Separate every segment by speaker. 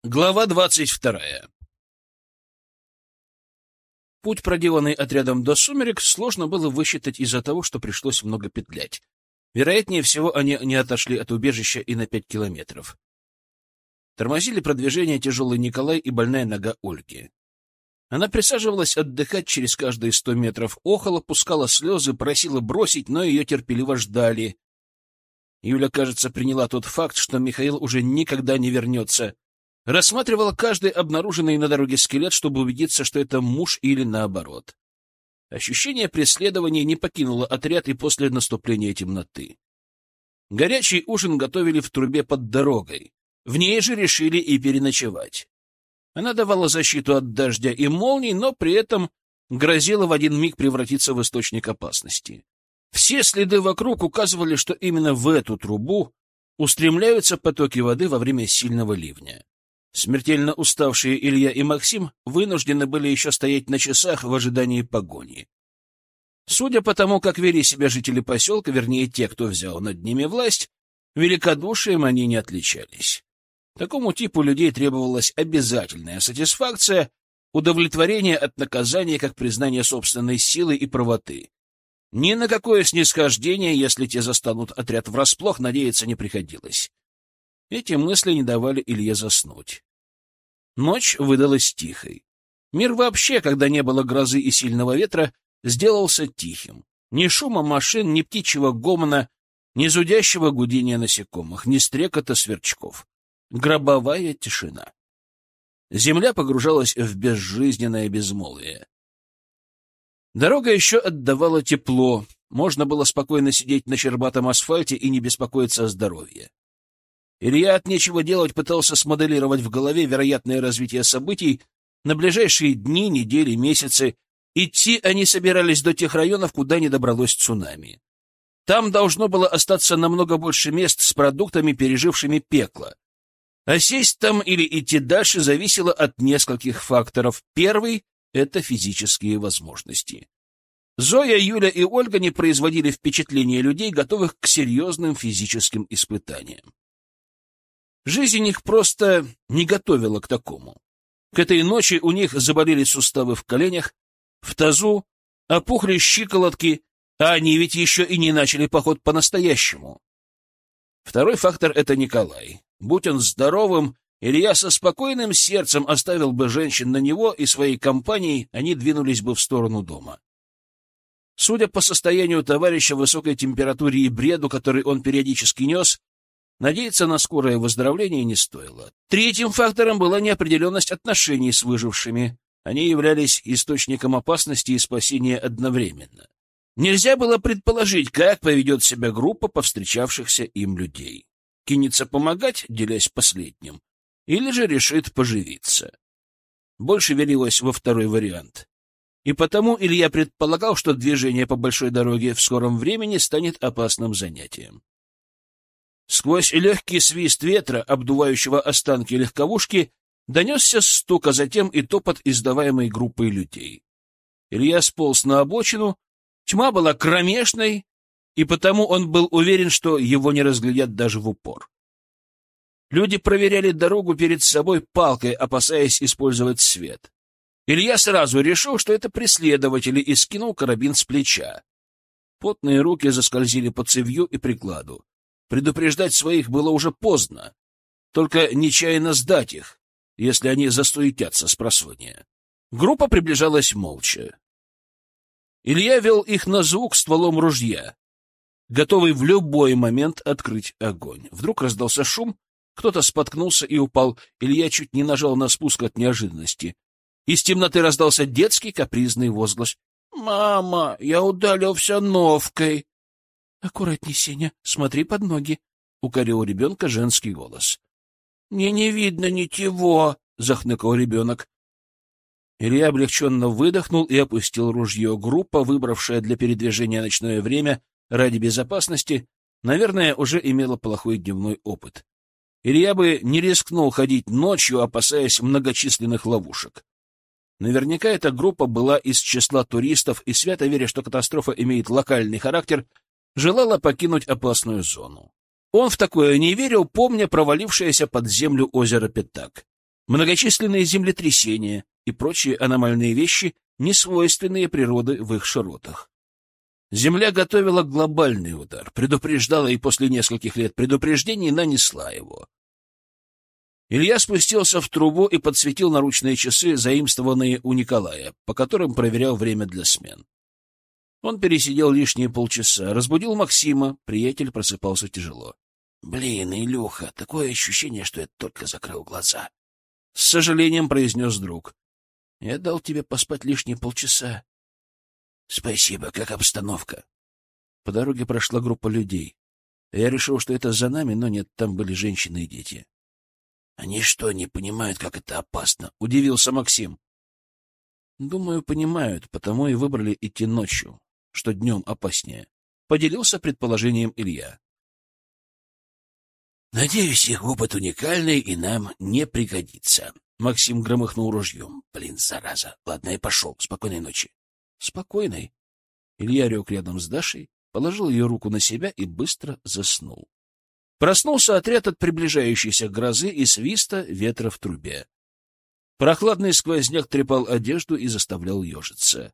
Speaker 1: Глава 22. Путь, проделанный отрядом до сумерек, сложно было высчитать из-за того, что пришлось много петлять. Вероятнее всего, они не отошли от убежища и на 5 километров. Тормозили продвижение тяжелый Николай и больная нога Ольги. Она присаживалась отдыхать через каждые 100 метров, охала, пускала слезы, просила бросить, но ее терпеливо ждали. Юля, кажется, приняла тот факт, что Михаил уже никогда не вернется. Рассматривала каждый обнаруженный на дороге скелет, чтобы убедиться, что это муж или наоборот. Ощущение преследования не покинуло отряд и после наступления темноты. Горячий ужин готовили в трубе под дорогой. В ней же решили и переночевать. Она давала защиту от дождя и молний, но при этом грозила в один миг превратиться в источник опасности. Все следы вокруг указывали, что именно в эту трубу устремляются потоки воды во время сильного ливня. Смертельно уставшие Илья и Максим вынуждены были еще стоять на часах в ожидании погони. Судя по тому, как вели себя жители поселка, вернее, те, кто взял над ними власть, великодушием они не отличались. Такому типу людей требовалась обязательная сатисфакция, удовлетворение от наказания как признание собственной силы и правоты. Ни на какое снисхождение, если те застанут отряд врасплох, надеяться не приходилось. Эти мысли не давали Илье заснуть. Ночь выдалась тихой. Мир вообще, когда не было грозы и сильного ветра, сделался тихим. Ни шума машин, ни птичьего гомона, ни зудящего гудения насекомых, ни стрекота сверчков. Гробовая тишина. Земля погружалась в безжизненное безмолвие. Дорога еще отдавала тепло. Можно было спокойно сидеть на щербатом асфальте и не беспокоиться о здоровье. Илья от нечего делать пытался смоделировать в голове вероятное развитие событий на ближайшие дни, недели, месяцы. Идти они собирались до тех районов, куда не добралось цунами. Там должно было остаться намного больше мест с продуктами, пережившими пекло. А сесть там или идти дальше зависело от нескольких факторов. Первый — это физические возможности. Зоя, Юля и Ольга не производили впечатления людей, готовых к серьезным физическим испытаниям. Жизнь их просто не готовила к такому. К этой ночи у них заболели суставы в коленях, в тазу, опухли щиколотки, а они ведь еще и не начали поход по-настоящему. Второй фактор — это Николай. Будь он здоровым, Илья со спокойным сердцем оставил бы женщин на него, и своей компанией они двинулись бы в сторону дома. Судя по состоянию товарища, высокой температуре и бреду, который он периодически нес, надеяться на скорое выздоровление не стоило. Третьим фактором была неопределенность отношений с выжившими. Они являлись источником опасности и спасения одновременно. Нельзя было предположить, как поведет себя группа повстречавшихся им людей. Кинется помогать, делясь последним, или же решит поживиться. Больше верилось во второй вариант. И потому Илья предполагал, что движение по большой дороге в скором времени станет опасным занятием. Сквозь легкий свист ветра, обдувающего останки легковушки, донесся стук, а затем и топот, издаваемый группой людей. Илья сполз на обочину, тьма была кромешной, и потому он был уверен, что его не разглядят даже в упор. Люди проверяли дорогу перед собой палкой, опасаясь использовать свет. Илья сразу решил, что это преследователи, и скинул карабин с плеча. Потные руки заскользили по цевью и прикладу. Предупреждать своих было уже поздно, только нечаянно сдать их, если они засуетятся спросонья. Группа приближалась молча. Илья вел их на звук стволом ружья, готовый в любой момент открыть огонь. Вдруг раздался шум, кто-то споткнулся и упал. Илья чуть не нажал на спуск от неожиданности. Из темноты раздался детский капризный возглас. «Мама, я ударился новкой!» «Аккуратней, Сеня, смотри под ноги», — укорил ребенка женский голос. «Мне не видно ничего», — захныкал ребенок. Илья облегченно выдохнул и опустил ружье. Группа, выбравшая для передвижения ночное время ради безопасности, наверное, уже имела плохой дневной опыт. Илья бы не рискнул ходить ночью, опасаясь многочисленных ловушек. Наверняка эта группа была из числа туристов и, свято веря, что катастрофа имеет локальный характер, желала покинуть опасную зону. Он в такое не верил, помня провалившееся под землю озеро Пятак. многочисленные землетрясения и прочие аномальные вещи, несвойственные природы в их широтах. Земля готовила глобальный удар, предупреждала и после нескольких лет предупреждений нанесла его. Илья спустился в трубу и подсветил наручные часы, заимствованные у Николая, по которым проверял время для смен. Он пересидел лишние полчаса, разбудил Максима, приятель просыпался тяжело. — Блин, Илюха, такое ощущение, что я только закрыл глаза. — с сожалением произнес друг. — Я дал тебе поспать лишние полчаса. — Спасибо, как обстановка? По дороге прошла группа людей. Я решил, что это за нами, но нет, там были женщины и дети. — Они что, не понимают, как это опасно? — удивился Максим. — Думаю, понимают, потому и выбрали идти ночью, что днем опаснее. Поделился предположением Илья. — Надеюсь, их опыт уникальный и нам не пригодится. Максим громыхнул ружьем. — Блин, зараза. Ладно, я пошел. Спокойной ночи. — Спокойной. Илья лег рядом с Дашей, положил ее руку на себя и быстро заснул. Проснулся отряд от приближающейся грозы и свиста ветра в трубе. Прохладный сквозняк трепал одежду и заставлял ежиться.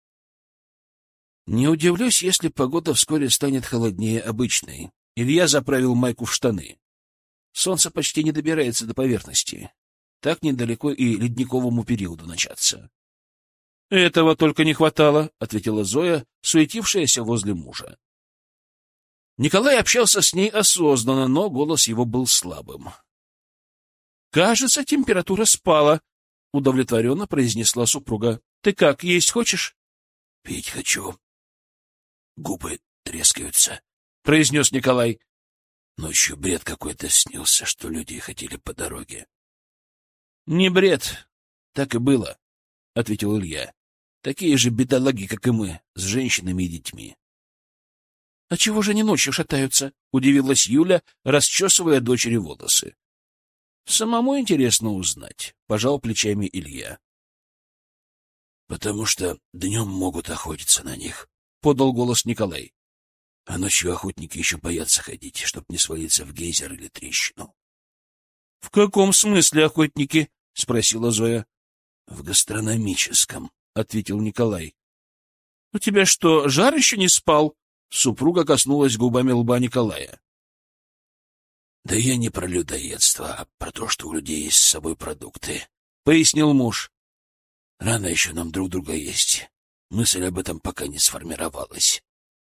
Speaker 1: Не удивлюсь, если погода вскоре станет холоднее обычной. Илья заправил майку в штаны. Солнце почти не добирается до поверхности. Так недалеко и ледниковому периоду начаться. — Этого только не хватало, — ответила Зоя, суетившаяся возле мужа. Николай общался с ней осознанно, но голос его был слабым. — Кажется, температура спала, — удовлетворенно произнесла супруга. — Ты как, есть хочешь? — Пить хочу. Губы трескаются, — произнес Николай. Ночью бред какой-то снился, что люди хотели по дороге. — Не бред, так и было, — ответил Илья. — Такие же бедолаги, как и мы, с женщинами и детьми. — А чего же они ночью шатаются? — удивилась Юля, расчесывая дочери волосы. — Самому интересно узнать, — пожал плечами Илья. — Потому что днем могут охотиться на них, — подал голос Николай. А ночью охотники еще боятся ходить, чтоб не свалиться в гейзер или трещину. — В каком смысле охотники? — спросила Зоя. — В гастрономическом, — ответил Николай. — У тебя что, жар еще не спал? Супруга коснулась губами лба Николая. — Да я не про людоедство, а про то, что у людей есть с собой продукты, — пояснил муж. — Рано еще нам друг друга есть. Мысль об этом пока не сформировалась.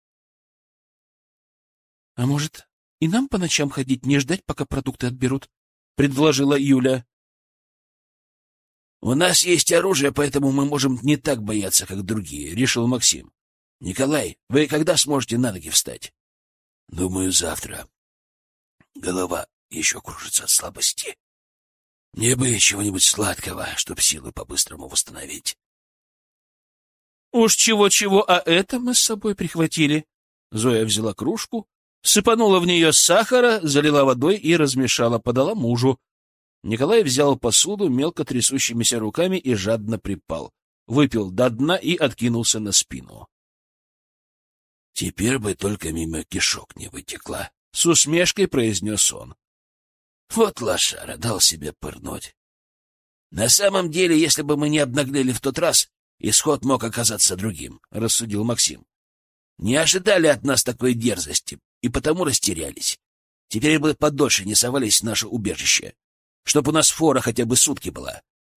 Speaker 1: — А может, и нам по ночам ходить, не ждать, пока продукты отберут? — предложила Юля. — У нас есть оружие, поэтому мы можем не так бояться, как другие, — решил Максим. — Николай, вы когда сможете на ноги встать? — Думаю, завтра. Голова еще кружится от слабости. Мне бы чего-нибудь сладкого, чтоб силы по-быстрому восстановить. — Уж чего-чего, а это мы с собой прихватили. Зоя взяла кружку, сыпанула в нее сахара, залила водой и размешала, подала мужу. Николай взял посуду мелко трясущимися руками и жадно припал. Выпил до дна и откинулся на спину. — Теперь бы только мимо кишок не вытекла, — с усмешкой произнес он. Вот лошара, дал себе пырнуть. На самом деле, если бы мы не обнаглели в тот раз, исход мог оказаться другим, — рассудил Максим. Не ожидали от нас такой дерзости и потому растерялись. Теперь бы подольше не совались в наше убежище, чтоб у нас фора хотя бы сутки была.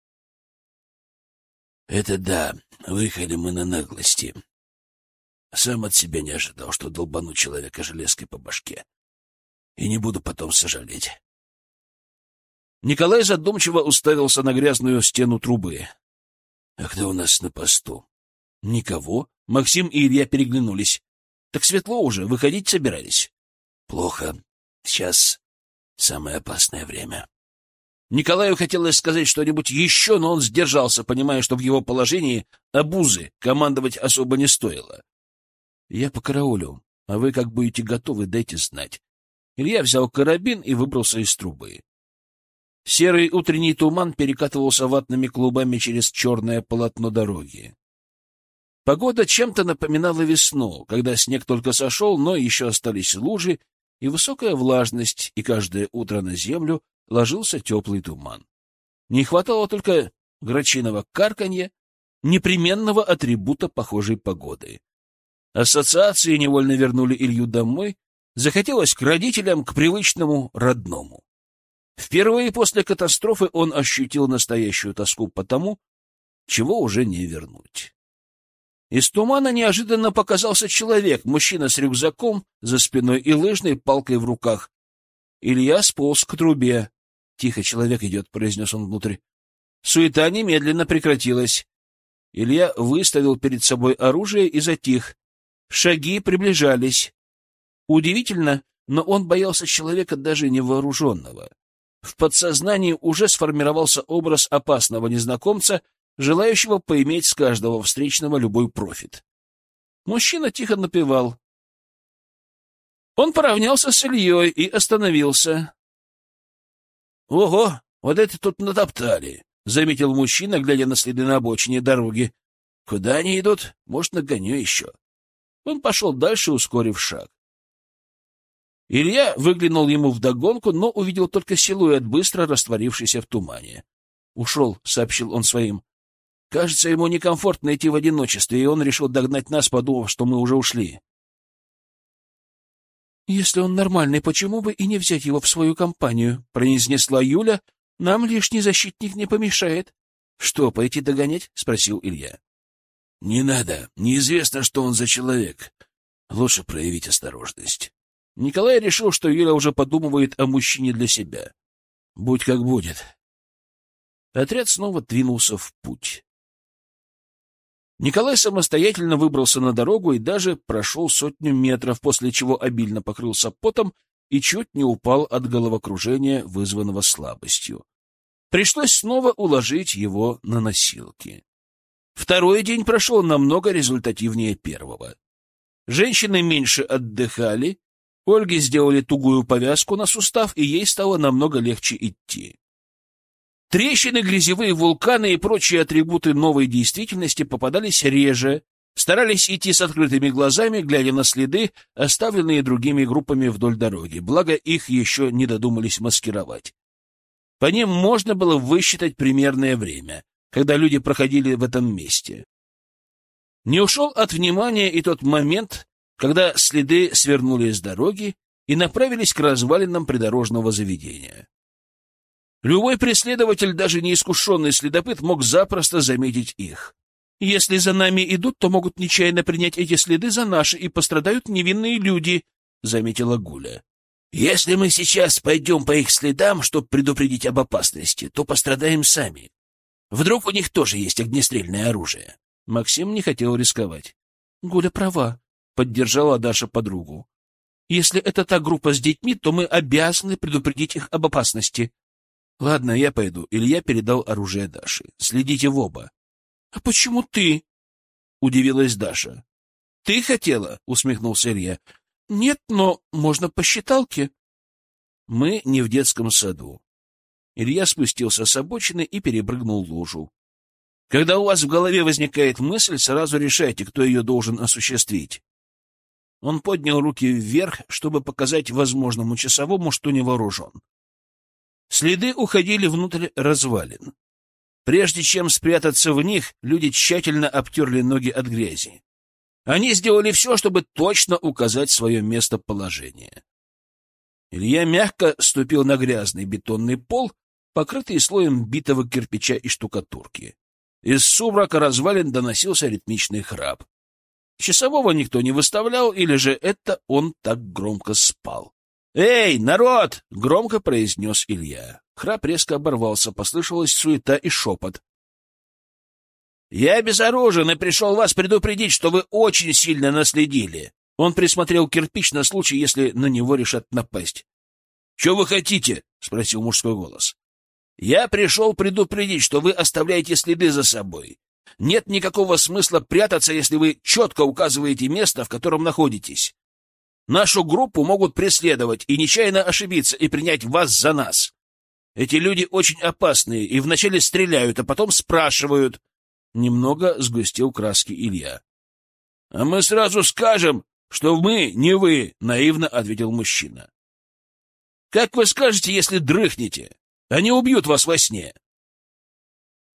Speaker 1: Это да, выехали мы на наглости. Сам от себя не ожидал, что долбану человека железкой по башке. И не буду потом сожалеть. Николай задумчиво уставился на грязную стену трубы. — А кто у нас на посту? — Никого. Максим и Илья переглянулись. — Так светло уже, выходить собирались. — Плохо. Сейчас самое опасное время. Николаю хотелось сказать что-нибудь еще, но он сдержался, понимая, что в его положении обузы командовать особо не стоило. — Я покараулю, а вы как будете готовы, дайте знать. Илья взял карабин и выбрался из трубы. Серый утренний туман перекатывался ватными клубами через черное полотно дороги. Погода чем-то напоминала весну, когда снег только сошел, но еще остались лужи и высокая влажность, и каждое утро на землю ложился теплый туман. Не хватало только грачиного карканья, непременного атрибута похожей погоды. Ассоциации невольно вернули Илью домой. Захотелось к родителям, к привычному родному. Впервые после катастрофы он ощутил настоящую тоску по тому, чего уже не вернуть. Из тумана неожиданно показался человек, мужчина с рюкзаком за спиной и лыжной палкой в руках. Илья сполз к трубе. — Тихо, человек идет, — произнес он внутрь. Суета немедленно прекратилась. Илья выставил перед собой оружие и затих. Шаги приближались. Удивительно, но он боялся человека даже невооруженного. В подсознании уже сформировался образ опасного незнакомца, желающего поиметь с каждого встречного любой профит. Мужчина тихо напевал. Он поравнялся с Ильей и остановился. — Ого, вот это тут натоптали, — заметил мужчина, глядя на следы на обочине дороги. — Куда они идут? Может, нагоню еще. Он пошел дальше, ускорив шаг. Илья выглянул ему вдогонку, но увидел только силуэт, быстро растворившийся в тумане. — Ушел, — сообщил он своим. Кажется, ему некомфортно идти в одиночестве, и он решил догнать нас, подумав, что мы уже ушли. — Если он нормальный, почему бы и не взять его в свою компанию? — произнесла Юля. — Нам лишний защитник не помешает. — Что, пойти догонять? — спросил Илья. — Не надо. Неизвестно, что он за человек. Лучше проявить осторожность. Николай решил, что Юля уже подумывает о мужчине для себя. Будь как будет. Отряд снова двинулся в путь. Николай самостоятельно выбрался на дорогу и даже прошел 100 метров, после чего обильно покрылся потом и чуть не упал от головокружения, вызванного слабостью. Пришлось снова уложить его на носилки. Второй день прошел намного результативнее первого. Женщины меньше отдыхали, Ольге сделали тугую повязку на сустав, и ей стало намного легче идти. Трещины, грязевые вулканы и прочие атрибуты новой действительности попадались реже, старались идти с открытыми глазами, глядя на следы, оставленные другими группами вдоль дороги, благо их еще не додумались маскировать. По ним можно было высчитать примерное время, когда люди проходили в этом месте. Не ушел от внимания и тот момент, когда следы свернули с дороги и направились к развалинам придорожного заведения. Любой преследователь, даже неискушенный следопыт, мог запросто заметить их. Если за нами идут, то могут нечаянно принять эти следы за наши, и пострадают невинные люди, — заметила Гуля. Если мы сейчас пойдем по их следам, чтобы предупредить об опасности, то пострадаем сами. Вдруг у них тоже есть огнестрельное оружие. Максим не хотел рисковать. Гуля права, — поддержала Даша подругу. Если это та группа с детьми, то мы обязаны предупредить их об опасности. — Ладно, я пойду. Илья передал оружие Даше. Следите в оба. — А почему ты? — удивилась Даша. — Ты хотела? — усмехнулся Илья. — Нет, но можно по считалке. Мы не в детском саду. Илья спустился с обочины и перепрыгнул лужу. Когда у вас в голове возникает мысль, сразу решайте, кто ее должен осуществить. Он поднял руки вверх, чтобы показать возможному часовому, что не вооружен. Следы уходили внутрь развалин. Прежде чем спрятаться в них, люди тщательно обтерли ноги от грязи. Они сделали все, чтобы точно указать свое местоположение. Илья мягко ступил на грязный бетонный пол, покрытый слоем битого кирпича и штукатурки. Из сумрака развалин доносился ритмичный храп. Часового никто не выставлял, или же это он так громко спал. «Эй, народ!» — громко произнес Илья. Храп резко оборвался, послышалась суета и шепот. «Я безоружен и пришел вас предупредить, что вы очень сильно наследили». Он присмотрел кирпич на случай, если на него решат напасть. «Что вы хотите?» — спросил мужской голос. «Я пришел предупредить, что вы оставляете следы за собой. Нет никакого смысла прятаться, если вы четко указываете место, в котором находитесь. Нашу группу могут преследовать и нечаянно ошибиться и принять вас за нас. Эти люди очень опасные и вначале стреляют, а потом спрашивают». Немного сгустил краски Илья. — А мы сразу скажем, что мы не вы, — наивно ответил мужчина. — Как вы скажете, если дрыхнете? Они убьют вас во сне.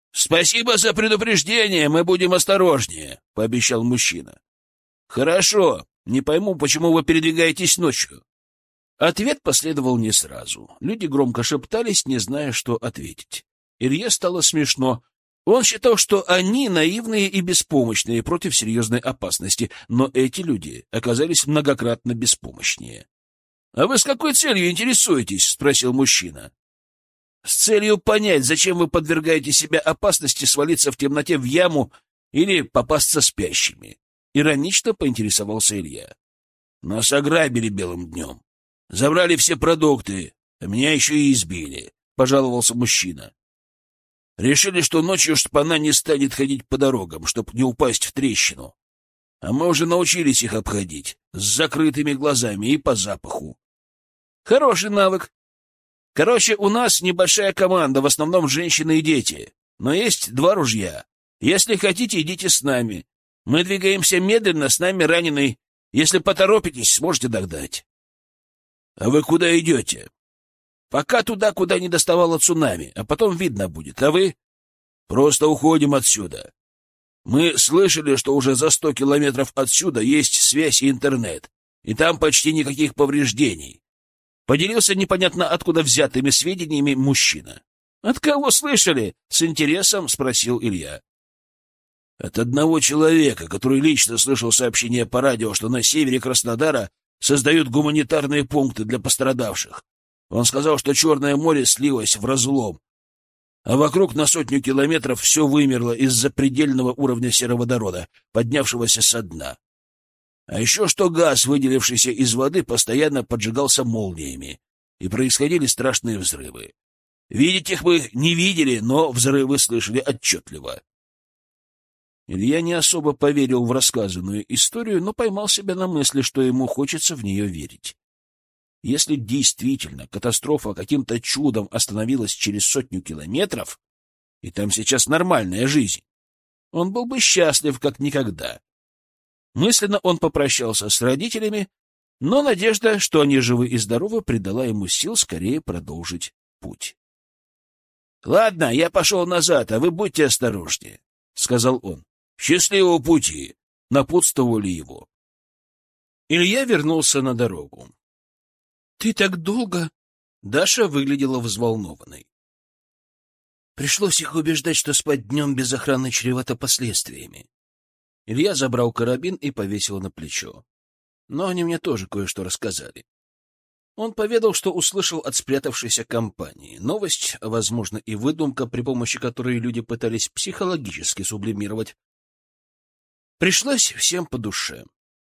Speaker 1: — Спасибо за предупреждение, мы будем осторожнее, — пообещал мужчина. — Хорошо, не пойму, почему вы передвигаетесь ночью. Ответ последовал не сразу. Люди громко шептались, не зная, что ответить. Илье стало смешно. Он считал, что они наивные и беспомощные против серьезной опасности, но эти люди оказались многократно беспомощнее. — А вы с какой целью интересуетесь? — спросил мужчина. — С целью понять, зачем вы подвергаете себя опасности свалиться в темноте в яму или попасться спящими. Иронично поинтересовался Илья. — Нас ограбили белым днем. Забрали все продукты, а меня еще и избили, — пожаловался мужчина. Решили, что ночью шпана не станет ходить по дорогам, чтобы не упасть в трещину. А мы уже научились их обходить, с закрытыми глазами и по запаху. Хороший навык. Короче, у нас небольшая команда, в основном женщины и дети. Но есть 2 ружья. Если хотите, идите с нами. Мы двигаемся медленно, с нами раненый. Если поторопитесь, сможете догнать. — А вы куда идете? — Пока туда, куда не доставало цунами, а потом видно будет. А вы? — Просто уходим отсюда. Мы слышали, что уже за 100 километров отсюда есть связь и интернет, и там почти никаких повреждений. Поделился непонятно откуда взятыми сведениями мужчина. — От кого слышали? — с интересом спросил Илья. — От одного человека, который лично слышал сообщение по радио, что на севере Краснодара создают гуманитарные пункты для пострадавших. Он сказал, что Черное море слилось в разлом, а вокруг на 100 километров все вымерло из-за предельного уровня сероводорода, поднявшегося со дна. А еще что газ, выделившийся из воды, постоянно поджигался молниями, и происходили страшные взрывы. Видеть их мы не видели, но взрывы слышали отчетливо. Илья не особо поверил в рассказанную историю, но поймал себя на мысли, что ему хочется в нее верить. Если действительно катастрофа каким-то чудом остановилась через 100 километров, и там сейчас нормальная жизнь, он был бы счастлив как никогда. Мысленно он попрощался с родителями, но надежда, что они живы и здоровы, придала ему сил скорее продолжить путь. — Ладно, я пошел назад, а вы будьте осторожнее, — сказал он. — Счастливого пути! — напутствовали его. Илья вернулся на дорогу. — Ты так долго? — Даша выглядела взволнованной. Пришлось их убеждать, что спать днем без охраны чревато последствиями. Илья забрал карабин и повесил на плечо. Но они мне тоже кое-что рассказали. Он поведал, что услышал от спрятавшейся компании. Новость, возможно, и выдумка, при помощи которой люди пытались психологически сублимировать. Пришлось всем по душе.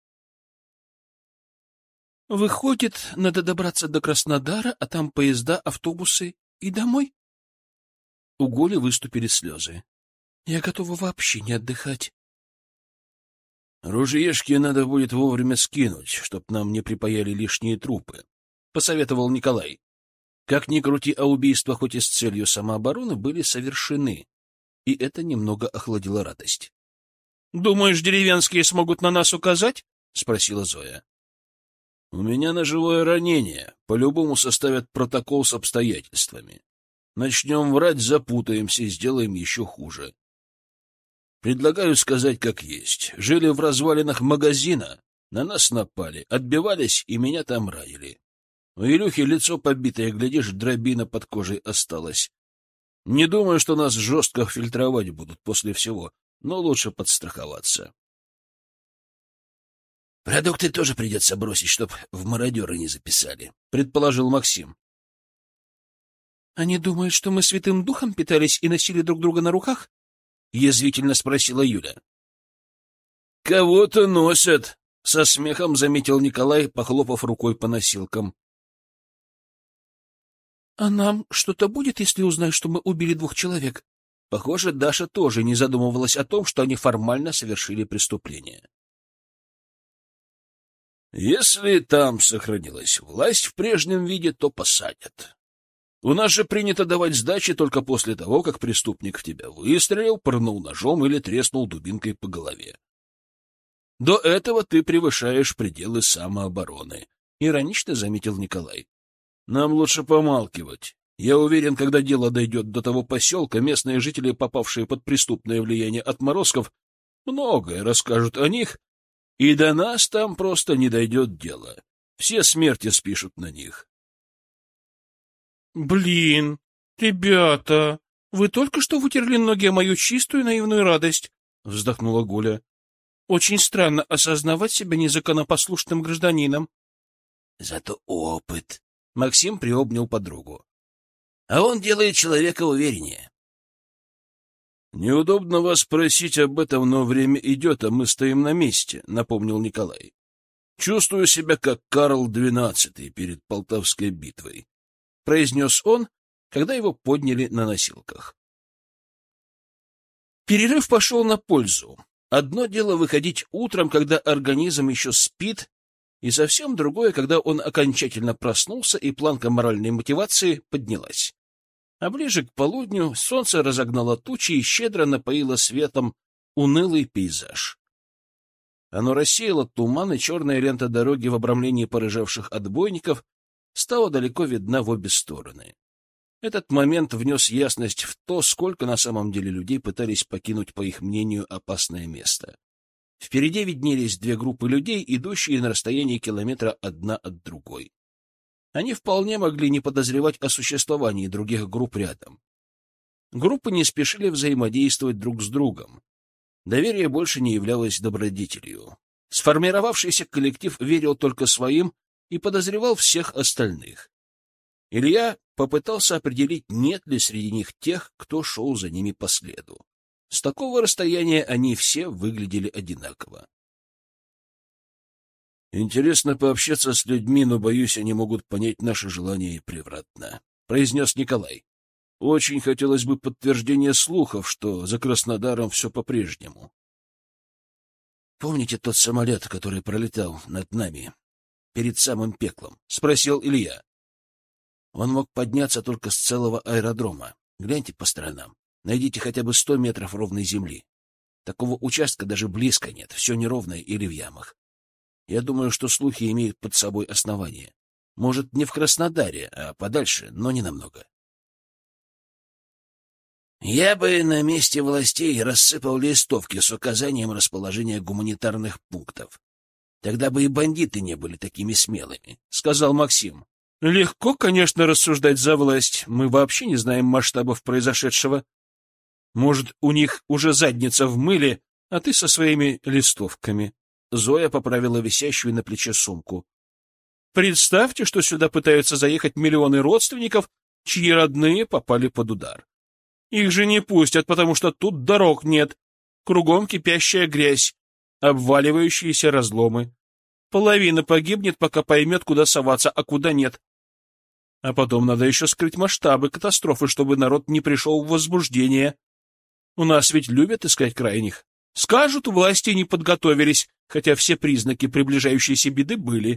Speaker 1: Выходит, надо добраться до Краснодара, а там поезда, автобусы и домой? У Голи выступили слезы. Я готова вообще не отдыхать. Ружьешки надо будет вовремя скинуть, чтоб нам не припаяли лишние трупы, — посоветовал Николай. Как ни крути, а убийства, хоть и с целью самообороны, были совершены, и это немного охладило радость. — Думаешь, деревенские смогут на нас указать? — спросила Зоя. — У меня ножевое ранение. По-любому составят протокол с обстоятельствами. Начнем врать, запутаемся и сделаем еще хуже. Предлагаю сказать как есть. Жили в развалинах магазина, на нас напали, отбивались и меня там ранили. У Илюхи лицо побитое, глядишь, дробина под кожей осталась. Не думаю, что нас жестко фильтровать будут после всего, но лучше подстраховаться. Продукты тоже придется бросить, чтоб в мародеры не записали, — предположил Максим. — Они думают, что мы святым духом питались и носили друг друга на руках? — язвительно спросила Юля. — Кого-то носят, — со смехом заметил Николай, похлопав рукой по носилкам. — А нам что-то будет, если узнают, что мы убили 2 человек? Похоже, Даша тоже не задумывалась о том, что они формально совершили преступление. Если там сохранилась власть в прежнем виде, то посадят. У нас же принято давать сдачи только после того, как преступник в тебя выстрелил, пырнул ножом или треснул дубинкой по голове. До этого ты превышаешь пределы самообороны, — иронично заметил Николай. Нам лучше помалкивать. Я уверен, когда дело дойдет до того поселка, местные жители, попавшие под преступное влияние отморозков, многое расскажут о них, и до нас там просто не дойдет дело. Все смерти спишут на них.
Speaker 2: Блин, ребята, вы только что вытерли ноги о мою чистую наивную радость, вздохнула Гуля. Очень странно осознавать себя незаконопослушным гражданином.
Speaker 1: Зато опыт. Максим приобнял подругу. А он делает человека увереннее. Неудобно вас просить об этом, но время идет, а мы стоим на месте, напомнил Николай. Чувствую себя как Карл XII перед Полтавской битвой, произнес он, когда его подняли на носилках. Перерыв пошел на пользу. Одно дело выходить утром, когда организм еще спит, и совсем другое, когда он окончательно проснулся и планка моральной мотивации поднялась. А ближе к полудню солнце разогнало тучи и щедро напоило светом унылый пейзаж. Оно рассеяло туман, и черная лента дороги в обрамлении порыжевших отбойников стала далеко видна в обе стороны. Этот момент внес ясность в то, сколько на самом деле людей пытались покинуть, по их мнению, опасное место. Впереди виднелись две группы людей, идущие на расстоянии километра одна от другой. Они вполне могли не подозревать о существовании других групп рядом. Группы не спешили взаимодействовать друг с другом. Доверие больше не являлось добродетелью. Сформировавшийся коллектив верил только своим и подозревал всех остальных. Илья попытался определить, нет ли среди них тех, кто шел за ними по следу. С такого расстояния они все выглядели одинаково. «Интересно пообщаться с людьми, но, боюсь, они могут понять наше желание превратно», — произнес Николай. «Очень хотелось бы подтверждения слухов, что за Краснодаром все по-прежнему». «Помните тот самолет, который пролетал над нами перед самым пеклом?» — спросил Илья. «Он мог подняться только с целого аэродрома. Гляньте по сторонам. Найдите хотя бы 100 метров ровной земли. Такого участка даже близко нет, все неровное или в ямах. Я думаю, что слухи имеют под собой основание. Может, не в Краснодаре, а подальше, но не намного». «Я бы на месте властей рассыпал листовки с указанием расположения гуманитарных пунктов. Тогда бы и бандиты не были такими смелыми», — сказал Максим.
Speaker 2: Легко, конечно, рассуждать за власть. Мы вообще не знаем масштабов произошедшего. Может, у них уже задница в мыле, а ты со своими листовками.
Speaker 1: Зоя поправила висящую на плече сумку.
Speaker 2: Представьте, что сюда пытаются заехать миллионы родственников, чьи родные попали под удар. Их же не пустят, потому что тут дорог нет. Кругом кипящая грязь, обваливающиеся разломы. Половина погибнет, пока поймет, куда соваться, а куда нет. А потом надо еще скрыть масштабы катастрофы, чтобы народ не пришел в возбуждение. У нас ведь любят искать крайних. Скажут, власти не подготовились, хотя все признаки приближающейся беды были.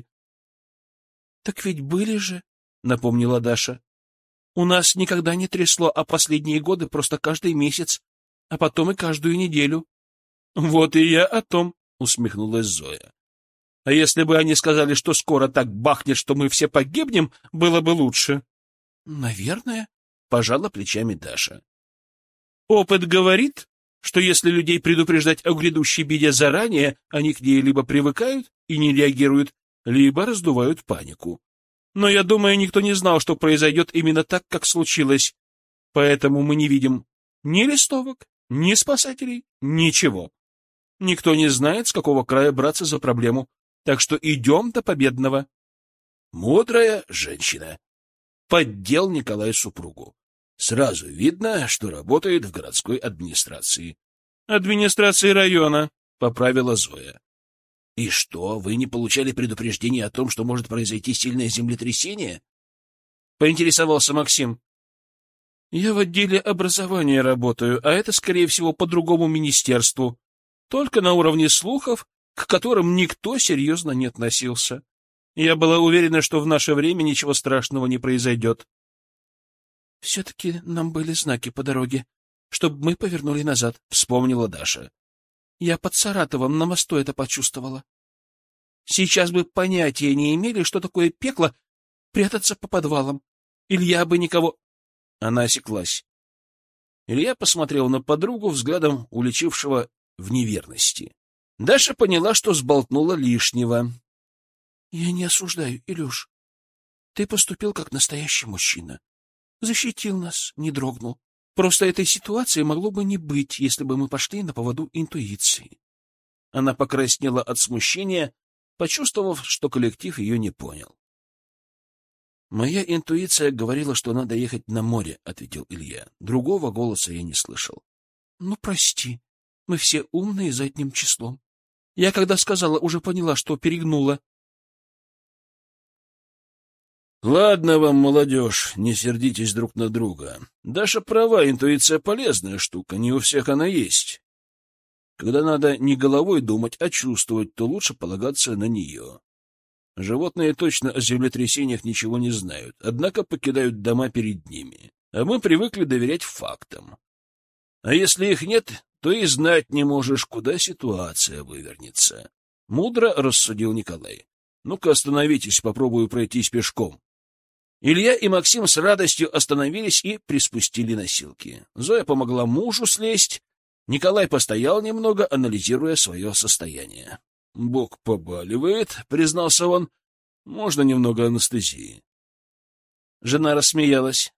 Speaker 2: — Так ведь были же, — напомнила Даша. — У нас никогда не трясло, а последние годы просто каждый месяц, а потом и каждую неделю. — Вот и я о том, — усмехнулась Зоя. — А если бы они сказали, что скоро так бахнет, что мы все погибнем, было бы лучше. — Наверное, — пожала плечами Даша. — Опыт говорит, что если людей предупреждать о грядущей беде заранее, они к ней либо привыкают и не реагируют, либо раздувают панику. Но я думаю, никто не знал, что произойдет именно так, как случилось. Поэтому мы не видим ни листовок, ни спасателей, ничего. Никто не знает, с какого края браться за проблему. Так что идем до победного.
Speaker 1: Мудрая женщина. Поддел Николай супругу. Сразу видно, что работает в городской администрации.
Speaker 2: Администрации района, поправила
Speaker 1: Зоя. И что, вы не получали предупреждения о том, что может произойти сильное землетрясение? Поинтересовался Максим.
Speaker 2: Я в отделе образования работаю, а это, скорее всего, по другому министерству. Только на уровне слухов, к которым никто серьезно не относился. Я была уверена, что в наше время ничего страшного не произойдет. — Все-таки нам были знаки по дороге, чтобы мы повернули назад, — вспомнила Даша. Я под Саратовом на мосту это почувствовала. Сейчас бы понятия не имели, что такое пекло, прятаться по подвалам. Илья бы никого...
Speaker 1: Она осеклась. Илья посмотрел на подругу взглядом уличившего в неверности. Даша поняла, что сболтнула лишнего. — Я не осуждаю, Илюш. Ты поступил как настоящий мужчина. Защитил нас, не дрогнул. Просто этой ситуации могло бы не быть, если бы мы пошли на поводу интуиции. Она покраснела от смущения, почувствовав, что коллектив ее не понял. «Моя интуиция говорила, что надо ехать на море», — ответил Илья. Другого голоса я не слышал. «Ну, прости, мы все умные задним числом. Я, когда сказала, уже поняла, что перегнула». «Ладно вам, молодежь, не сердитесь друг на друга. Даша права, интуиция полезная штука, не у всех она есть. Когда надо не головой думать, а чувствовать, то лучше полагаться на нее. Животные точно о землетрясениях ничего не знают, однако покидают дома перед ними, а мы привыкли доверять фактам. А если их нет, то и знать не можешь, куда ситуация вывернется». Мудро рассудил Николай. «Ну-ка остановитесь, попробую пройтись пешком». Илья и Максим с радостью остановились и приспустили носилки. Зоя помогла мужу слезть. Николай постоял немного, анализируя свое состояние. «Бок побаливает», — признался он. «Можно немного анестезии?» Жена рассмеялась.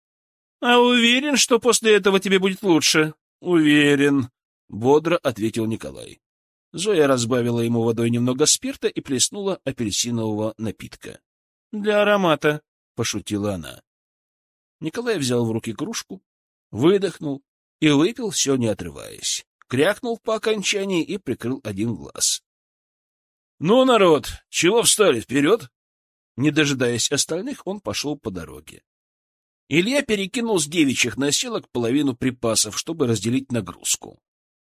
Speaker 1: «А уверен, что после этого тебе будет лучше?» «Уверен», — бодро ответил Николай. Зоя разбавила ему водой немного спирта и плеснула апельсинового напитка. «Для аромата», — пошутила она. Николай взял в руки кружку, выдохнул и выпил все, не отрываясь. Крякнул по окончании и прикрыл один глаз. «Ну, народ, чего встали, вперед?» Не дожидаясь остальных, он пошел по дороге. Илья перекинул с девичьих носилок половину припасов, чтобы разделить нагрузку.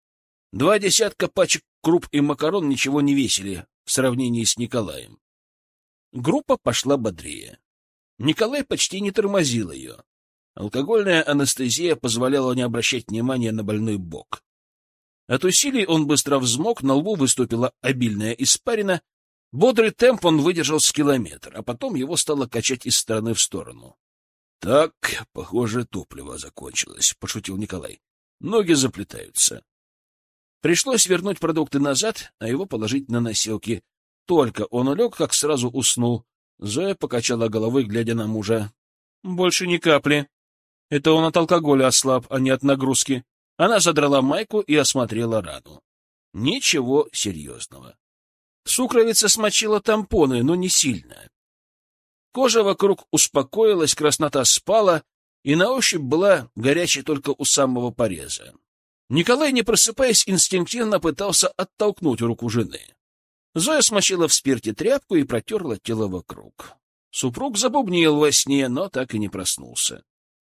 Speaker 1: 2 десятка пачек круп и макарон ничего не весили в сравнении с Николаем. Группа пошла бодрее. Николай почти не тормозил ее. Алкогольная анестезия позволяла не обращать внимания на больной бок. От усилий он быстро взмок, на лбу выступила обильная испарина. Бодрый темп он выдержал с километр, а потом его стало качать из стороны в сторону. — Так, похоже, топливо закончилось, — пошутил Николай. — Ноги заплетаются. Пришлось вернуть продукты назад, а его положить на носилки. Только он улег, как сразу уснул. Зоя покачала головой, глядя на мужа. — Больше ни капли. Это он от алкоголя ослаб, а не от нагрузки. Она задрала майку и осмотрела рану. Ничего серьезного. Сукровица смочила тампоны, но не сильно. Кожа вокруг успокоилась, краснота спала, и на ощупь была горячей только у самого пореза. Николай, не просыпаясь, инстинктивно пытался оттолкнуть руку жены. Зоя смочила в спирте тряпку и протерла тело вокруг. Супруг забубнил во сне, но так и не проснулся.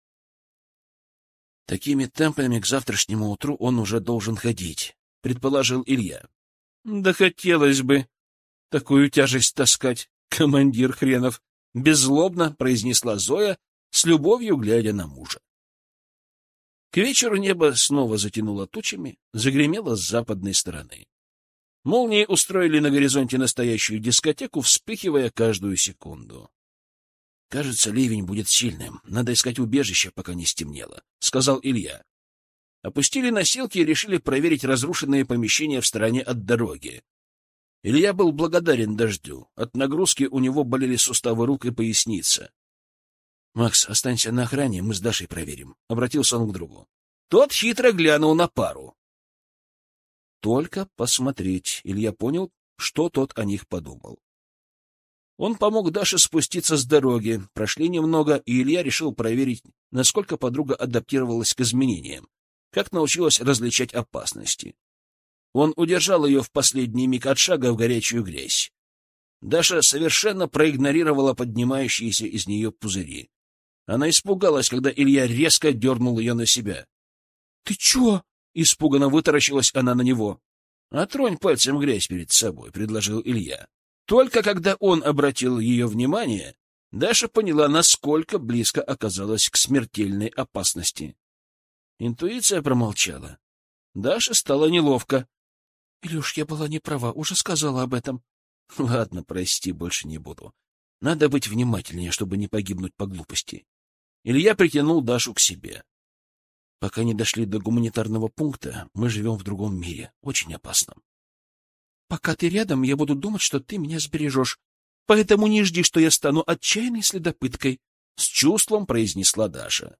Speaker 1: Такими темпами к завтрашнему утру он уже должен ходить, — предположил Илья. — Да хотелось бы такую тяжесть таскать, командир хренов, — беззлобно произнесла Зоя, с любовью глядя на мужа. К вечеру небо снова затянуло тучами, загремело с западной стороны. Молнии устроили на горизонте настоящую дискотеку, вспыхивая каждую секунду. — Кажется, ливень будет сильным. Надо искать убежище, пока не стемнело, — сказал Илья. Опустили носилки и решили проверить разрушенные помещения в стороне от дороги. Илья был благодарен дождю. От нагрузки у него болели суставы рук и поясница. — Макс, останься на охране, мы с Дашей проверим, — обратился он к другу. Тот хитро глянул на пару. Только посмотреть. Илья понял, что тот о них подумал. Он помог Даше спуститься с дороги. Прошли немного, и Илья решил проверить, насколько подруга адаптировалась к изменениям, как научилась различать опасности. Он удержал ее в последний миг от шага в горячую грязь. Даша совершенно проигнорировала поднимающиеся из нее пузыри. Она испугалась, когда Илья резко дернул ее на себя. — Ты чё? — испуганно вытаращилась она на него. — Отронь пальцем грязь перед собой, — предложил Илья. Только когда он обратил ее внимание, Даша поняла, насколько близко оказалась к смертельной опасности. Интуиция промолчала. Даше стало неловко. — Илюш, я была не права, уже сказала об этом. — Ладно, прости, больше не буду. Надо быть внимательнее, чтобы не погибнуть по глупости. Илья притянул Дашу к себе. Пока не дошли до гуманитарного пункта, мы живем в другом мире, очень опасном. Пока ты рядом, я буду думать, что ты меня сбережешь. Поэтому не жди, что я стану отчаянной следопыткой, — с чувством произнесла Даша.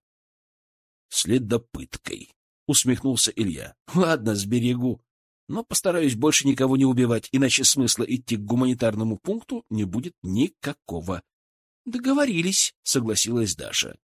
Speaker 1: Следопыткой, — усмехнулся Илья. Ладно, сберегу, но постараюсь больше никого не убивать, иначе смысла идти к гуманитарному пункту не будет никакого. Договорились, — согласилась Даша.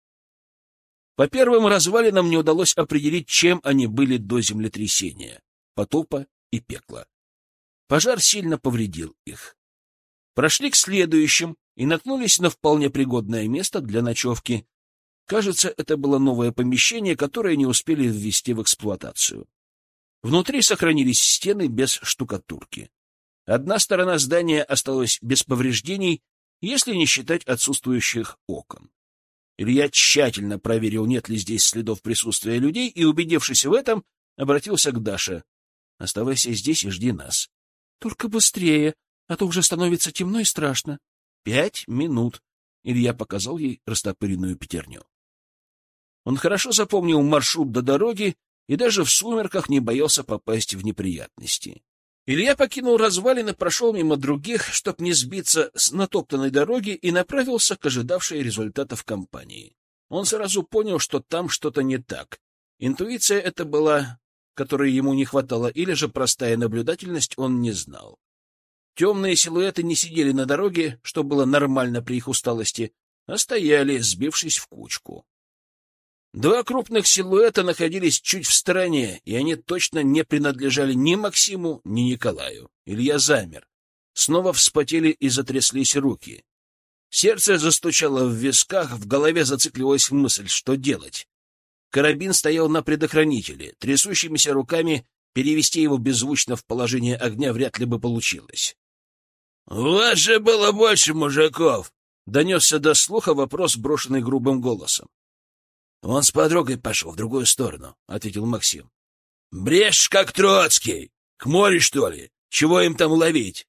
Speaker 1: По первым развалинам не удалось определить, чем они были до землетрясения, потопа и пекла. Пожар сильно повредил их. Прошли к следующим и наткнулись на вполне пригодное место для ночевки. Кажется, это было новое помещение, которое не успели ввести в эксплуатацию. Внутри сохранились стены без штукатурки. Одна сторона здания осталась без повреждений, если не считать отсутствующих окон. Илья тщательно проверил, нет ли здесь следов присутствия людей, и, убедившись в этом, обратился к Даше. — Оставайся здесь и жди нас. — Только быстрее, а то уже становится темно и страшно. 5 минут. Илья показал ей растопыренную пятерню. Он хорошо запомнил маршрут до дороги и даже в сумерках не боялся попасть в неприятности. Илья покинул развалины, прошел мимо других, чтоб не сбиться с натоптанной дороги, и направился к ожидавшей результатов кампании. Он сразу понял, что там что-то не так. Интуиция это была, которой ему не хватало, или же простая наблюдательность, он не знал. Темные силуэты не сидели на дороге, что было нормально при их усталости, а стояли, сбившись в кучку. Два крупных силуэта находились чуть в стороне, и они точно не принадлежали ни Максиму, ни Николаю. Илья замер. Снова вспотели и затряслись руки. Сердце застучало в висках, в голове зациклилась мысль, что делать. Карабин стоял на предохранителе. Трясущимися руками перевести его беззвучно в положение огня вряд ли бы получилось. — У вас же было больше мужиков! — донесся до слуха вопрос, брошенный грубым голосом. — Он с подругой пошел в другую сторону, — ответил Максим. — Брешь, как Троцкий! К морю, что ли? Чего им там ловить?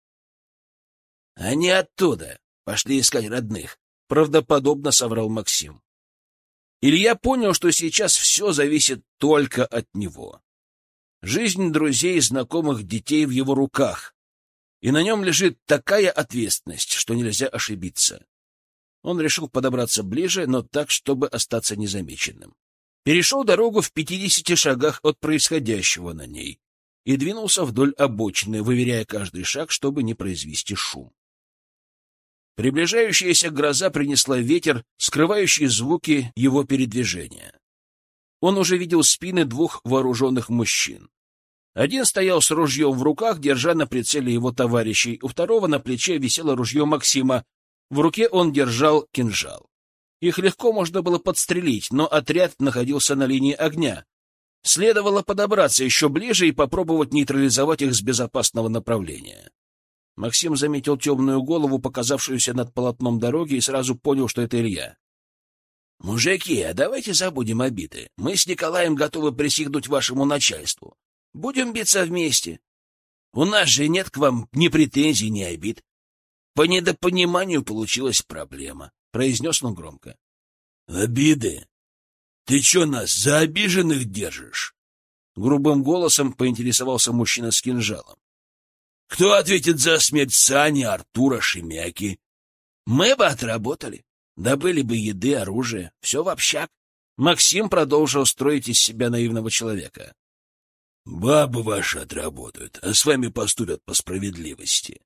Speaker 1: — Они оттуда. Пошли искать родных, — правдоподобно соврал Максим. Илья понял, что сейчас все зависит только от него. Жизнь друзей и знакомых детей в его руках, и на нем лежит такая ответственность, что нельзя ошибиться. Он решил подобраться ближе, но так, чтобы остаться незамеченным. Перешел дорогу в 50 шагах от происходящего на ней и двинулся вдоль обочины, выверяя каждый шаг, чтобы не произвести шум. Приближающаяся гроза принесла ветер, скрывающий звуки его передвижения. Он уже видел спины двух вооруженных мужчин. Один стоял с ружьем в руках, держа на прицеле его товарищей, у второго на плече висело ружье Максима, в руке он держал кинжал. Их легко можно было подстрелить, но отряд находился на линии огня. Следовало подобраться еще ближе и попробовать нейтрализовать их с безопасного направления. Максим заметил темную голову, показавшуюся над полотном дороги, и сразу понял, что это Илья. — Мужики, а давайте забудем обиды. Мы с Николаем готовы присягнуть вашему начальству. Будем биться вместе. У нас же нет к вам ни претензий, ни обид. По недопониманию получилась проблема, — произнес он громко. — Обиды? Ты что, нас за обиженных держишь? Грубым голосом поинтересовался мужчина с кинжалом. — Кто ответит за смерть Сани, Артура, Шемяки? Мы бы отработали. Добыли бы еды, оружие, все в общак. Максим продолжил строить из себя наивного человека. — Бабы ваши отработают, а с вами поступят по справедливости.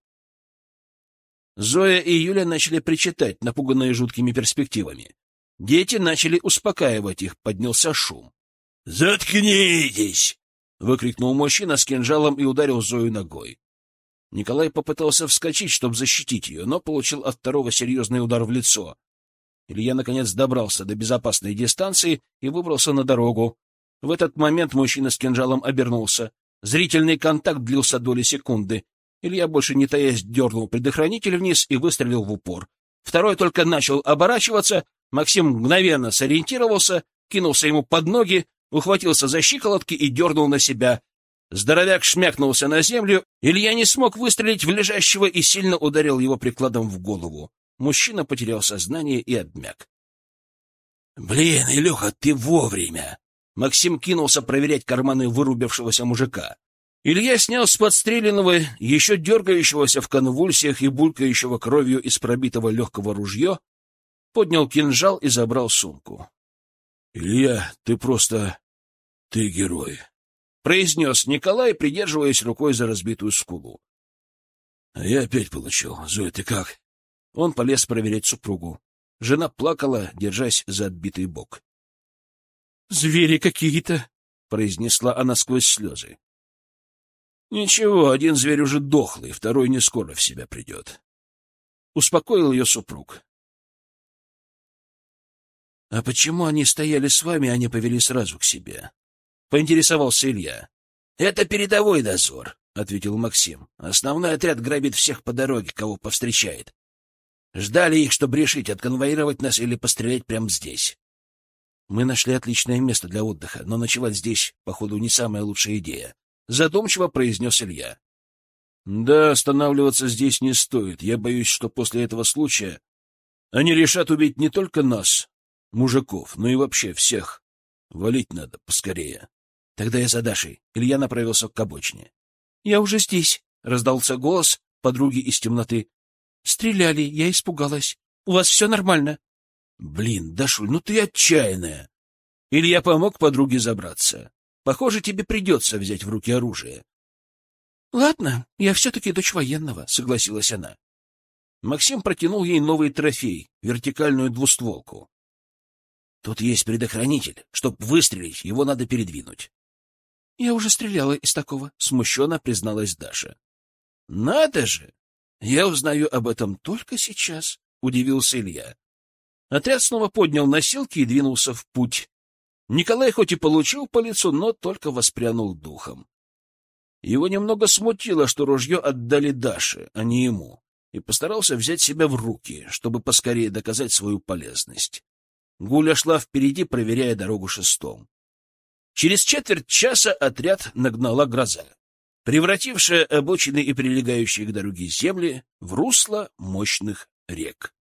Speaker 1: Зоя и Юля начали причитать, напуганные жуткими перспективами. Дети начали успокаивать их, поднялся шум. — Заткнитесь! — выкрикнул мужчина с кинжалом и ударил Зою ногой. Николай попытался вскочить, чтобы защитить ее, но получил от второго серьезный удар в лицо. Илья, наконец, добрался до безопасной дистанции и выбрался на дорогу. В этот момент мужчина с кинжалом обернулся. Зрительный контакт длился доли секунды. Илья, больше не таясь, дернул предохранитель вниз и выстрелил в упор. Второй только начал оборачиваться. Максим мгновенно сориентировался, кинулся ему под ноги, ухватился за щиколотки и дернул на себя. Здоровяк шмякнулся на землю. Илья не смог выстрелить в лежащего и сильно ударил его прикладом в голову. Мужчина потерял сознание и обмяк. Блин, Илюха, ты вовремя! Максим кинулся проверять карманы вырубившегося мужика. Илья снял с подстреленного, еще дергающегося в конвульсиях и булькающего кровью из пробитого легкого ружье, поднял кинжал и забрал сумку. — Илья, ты герой, — произнес Николай, придерживаясь рукой за разбитую скулу. — А я опять получил. Зоя, ты как? Он полез проверять супругу. Жена плакала, держась за отбитый бок. — Звери какие-то, — произнесла она сквозь слезы. — Ничего, один зверь уже дохлый, второй не скоро в себя придет. Успокоил ее супруг. — А почему они стояли с вами, а не повели сразу к себе? — поинтересовался Илья. — Это передовой дозор, — ответил Максим. — Основной отряд грабит всех по дороге, кого повстречает. Ждали их, чтобы решить, отконвоировать нас или пострелять прямо здесь. Мы нашли отличное место для отдыха, но ночевать здесь, походу, не самая лучшая идея. Задумчиво произнес Илья. Да, останавливаться здесь не стоит. Я боюсь, что после этого случая они решат убить не только нас, мужиков, но и вообще всех. Валить надо поскорее. Тогда я за Дашей. Илья направился к обочине. — Я уже здесь, — раздался голос подруги из темноты. — Стреляли, я испугалась. У вас все нормально? — Блин, Дашуль, ну ты отчаянная. Илья помог подруге забраться. Похоже, тебе придется взять в руки оружие. — Ладно, я все-таки дочь военного, — согласилась она. Максим протянул ей новый трофей — вертикальную двустволку. — Тут есть предохранитель. Чтоб выстрелить, его надо передвинуть. — Я уже стреляла из такого, — смущенно призналась Даша. — Надо же! Я узнаю об этом только сейчас, — удивился Илья. Отряд снова поднял носилки и двинулся в путь. Николай хоть и получил по лицу, но только воспрянул духом. Его немного смутило, что ружье отдали Даше, а не ему, и постарался взять себя в руки, чтобы поскорее доказать свою полезность. Гуля шла впереди, проверяя дорогу шестом. Через четверть часа отряд нагнала гроза, превратившая обочины и прилегающие к дороге земли в русло мощных рек.